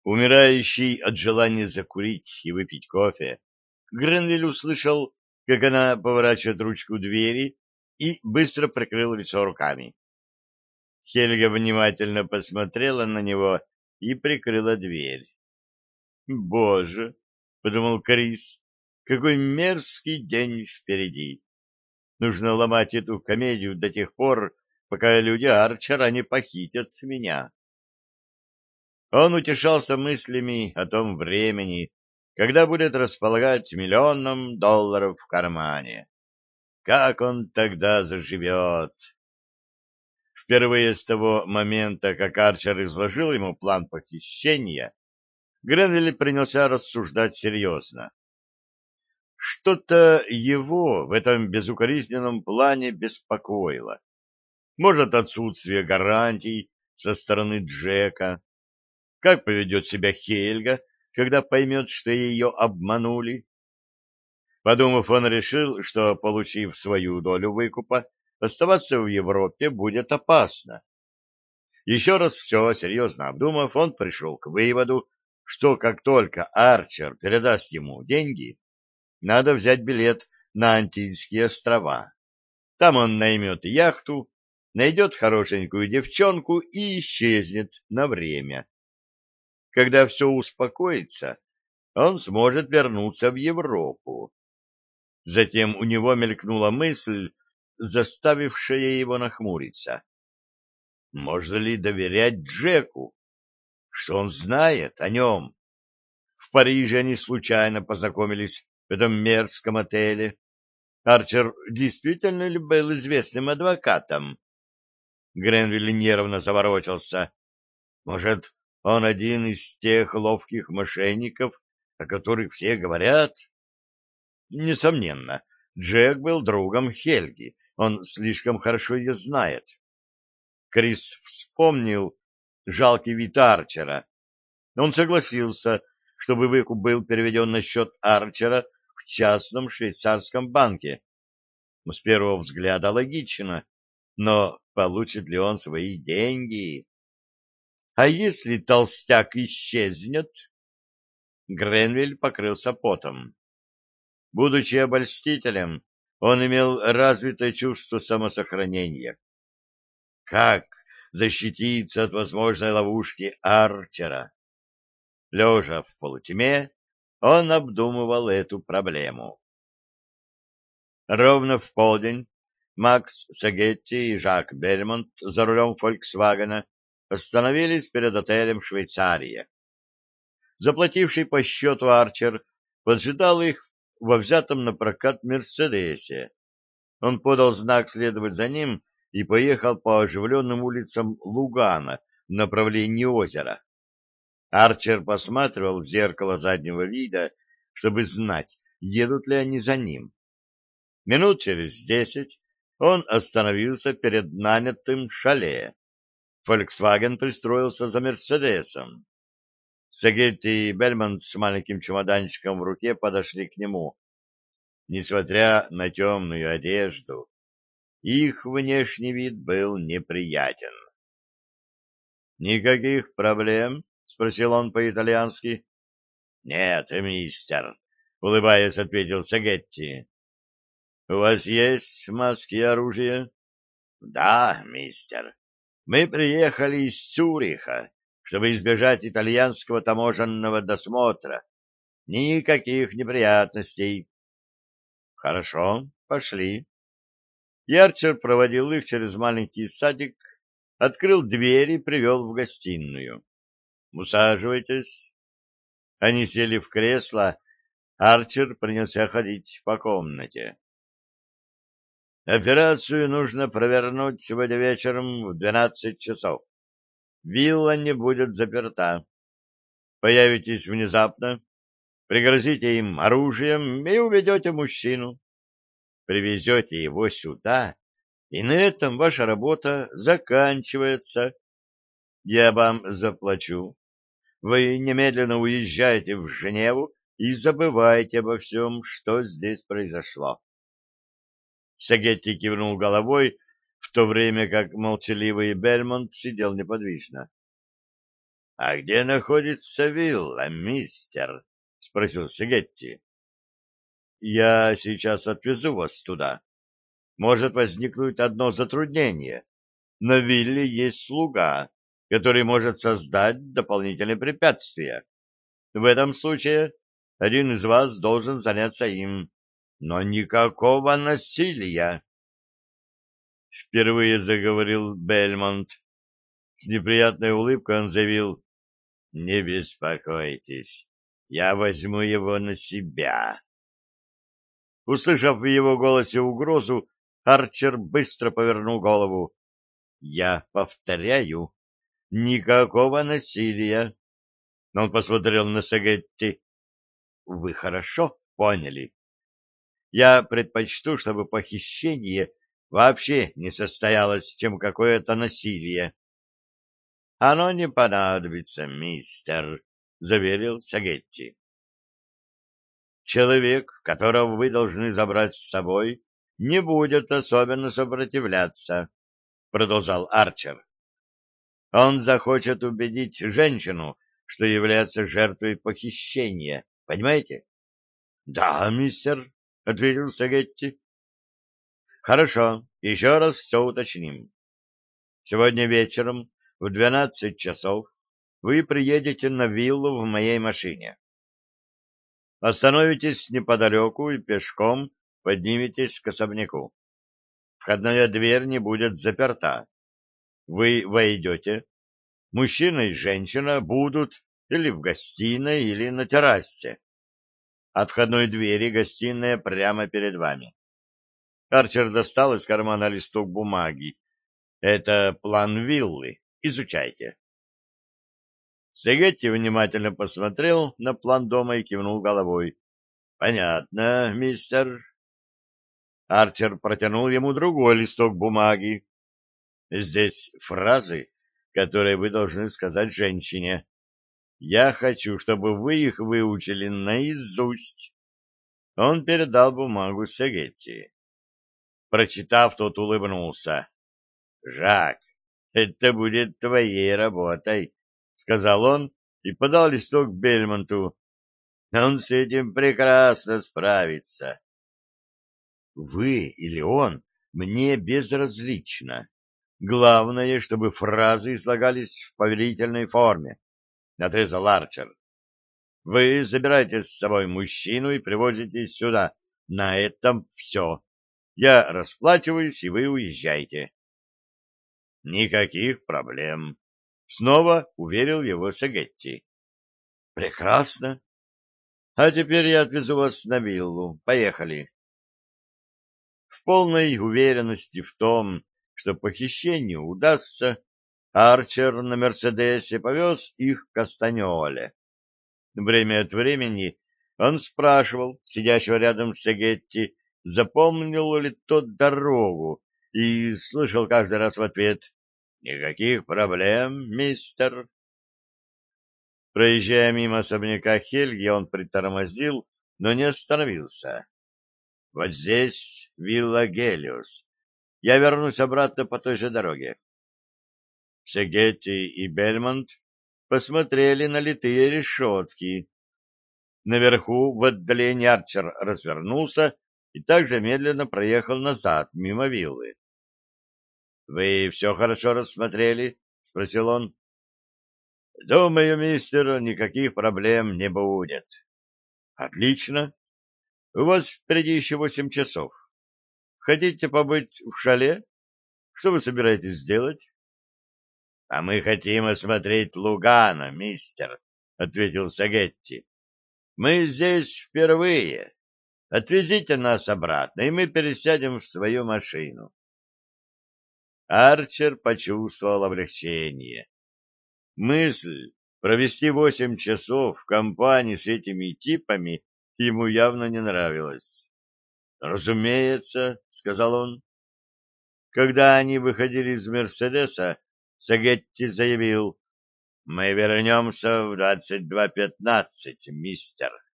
Умирающий от желания закурить и выпить кофе, Гренвилл услышал, как она поворачивает ручку двери и быстро прикрыл лицо руками. Хельга внимательно посмотрела на него и прикрыла дверь. «Боже!» — подумал Крис. «Какой мерзкий день впереди! Нужно ломать эту комедию до тех пор, пока люди Арчера не похитят меня». Он утешался мыслями о том времени, когда будет располагать $1 000 000 в кармане. Как он тогда заживет? Впервые с того момента, как Арчер изложил ему план похищения, Гренвилл принялся рассуждать серьезно. Что-то его в этом безукоризненном плане беспокоило. Может, отсутствие гарантий со стороны Джека. Как поведет себя Хельга, когда поймет, что ее обманули? Подумав, он решил, что, получив свою долю выкупа, оставаться в Европе будет опасно. Еще раз все серьезно обдумав, он пришел к выводу, что как только Арчер передаст ему деньги, надо взять билет на Антильские острова. Там он наймет яхту, найдет хорошенькую девчонку и исчезнет на время. Когда все успокоится, он сможет вернуться в Европу. Затем у него мелькнула мысль, заставившая его нахмуриться. Можно ли доверять Джеку? Что он знает о нем? В Париже они случайно познакомились в этом мерзком отеле. Арчер действительно ли был известным адвокатом? Гренвилл нервно заворочился. Может, он один из тех ловких мошенников, о которых все говорят? Несомненно, Джек был другом Хельги. Он слишком хорошо ее знает. Крис вспомнил жалкий вид Арчера. Он согласился, чтобы выкуп был переведен на счет Арчера в частном швейцарском банке. С первого взгляда логично, но получит ли он свои деньги? А если толстяк исчезнет? Гренвилл покрылся потом. Будучи обольстителем, он имел развитое чувство самосохранения. Как защититься от возможной ловушки Арчера? Лежа в полутьме, он обдумывал эту проблему. Ровно в полдень Макс Сагетти и Жак Бельмонт за рулем «Фольксвагена» остановились перед отелем «Швейцария». Заплативший по счету Арчер поджидал их во взятом на прокат «Мерседесе». Он подал знак следовать за ним и поехал по оживленным улицам Лугана в направлении озера. Арчер посматривал в зеркало заднего вида, чтобы знать, едут ли они за ним. Минут через 10 он остановился перед нанятым шале. «Фольксваген» пристроился за «Мерседесом». Сагетти и Бельмонт с маленьким чемоданчиком в руке подошли к нему. Несмотря на темную одежду, их внешний вид был неприятен. «Никаких проблем?» — спросил он по-итальянски. «Нет, мистер», — улыбаясь, ответил Сагетти. «У вас есть маски и оружие?» «Да, мистер. Мы приехали из Цюриха, чтобы избежать итальянского таможенного досмотра. Никаких неприятностей». «Хорошо, пошли». Ярчер проводил их через маленький садик, открыл дверь и привел в гостиную. «Усаживайтесь». Они сели в кресло. Арчер принялся ходить по комнате. «Операцию нужно провернуть сегодня вечером в 12 часов. Вилла не будет заперта. Появитесь внезапно, пригрозите им оружием и уведете мужчину. Привезете его сюда, и на этом ваша работа заканчивается. Я вам заплачу. Вы немедленно уезжаете в Женеву и забывайте обо всем, что здесь произошло». Сагетти кивнул головой, в то время как молчаливый Бельмонт сидел неподвижно. — А где находится вилла, мистер? — спросил Сегетти. — Я сейчас отвезу вас туда. Может возникнуть одно затруднение. На вилле есть слуга, который может создать дополнительные препятствия. В этом случае один из вас должен заняться им. Но никакого насилия. Впервые заговорил Бельмонт. С неприятной улыбкой он заявил: «Не беспокойтесь, я возьму его на себя». Услышав в его голосе угрозу, Арчер быстро повернул голову. «Я повторяю, никакого насилия». Но он посмотрел на Сагетти. «Вы хорошо поняли. Я предпочту, чтобы похищение вообще не состоялось, чем какое-то насилие». «Оно не понадобится, мистер», — заверил Сагетти. «Человек, которого вы должны забрать с собой, не будет особенно сопротивляться», — продолжал Арчер. «Он захочет убедить женщину, что является жертвой похищения. Понимаете?» «Да, мистер», — ответил Сагетти. «Хорошо, еще раз все уточним. Сегодня вечером в 12 часов вы приедете на виллу в моей машине. Остановитесь неподалеку и пешком подниметесь к особняку. Входная дверь не будет заперта. Вы войдете. Мужчина и женщина будут или в гостиной, или на террасе. От входной двери гостиная прямо перед вами. Арчер достал из кармана листок бумаги. Это план виллы. Изучайте. Сегетти внимательно посмотрел на план дома и кивнул головой. — Понятно, мистер. Арчер протянул ему другой листок бумаги. Здесь фразы, которые вы должны сказать женщине. Я хочу, чтобы вы их выучили наизусть. Он передал бумагу Сегетти. Прочитав, тот улыбнулся. — Жак, это будет твоей работой, — сказал он и подал листок Бельмонту. Он с этим прекрасно справится. — Вы или он, мне безразлично. Главное, чтобы фразы излагались в повелительной форме, — отрезал Арчер. — Вы забираете с собой мужчину и привозите сюда. На этом все. Я расплачиваюсь, и вы уезжаете. — Никаких проблем. Снова уверил его Сагетти. — Прекрасно. А теперь я отвезу вас на виллу. Поехали. В полной уверенности в том, что похищение удастся, Арчер на «Мерседесе» повез их к Кастаньоле. Время от времени он спрашивал сидящего рядом с Сегетти, запомнил ли тот дорогу, и слышал каждый раз в ответ: «Никаких проблем, мистер». Проезжая мимо особняка Хельги, он притормозил, но не остановился. «Вот здесь вилла Гелиос. Я вернусь обратно по той же дороге». Сегетти и Бельмонт посмотрели на литые решетки. Наверху в отдалении Арчер развернулся и также медленно проехал назад, мимо виллы. — Вы все хорошо рассмотрели? — спросил он. — Думаю, мистер, никаких проблем не будет. — Отлично. У вас впереди еще 8 часов. Хотите побыть в шале? Что вы собираетесь сделать? — А мы хотим осмотреть Лугано, мистер, — ответил Сагетти. — Мы здесь впервые. Отвезите нас обратно, и мы пересядем в свою машину. Арчер почувствовал облегчение. Мысль провести 8 часов в компании с этими типами ему явно не нравилась. «Разумеется», — сказал он. Когда они выходили из «Мерседеса», Сагетти заявил: «Мы вернемся в 22:15, мистер».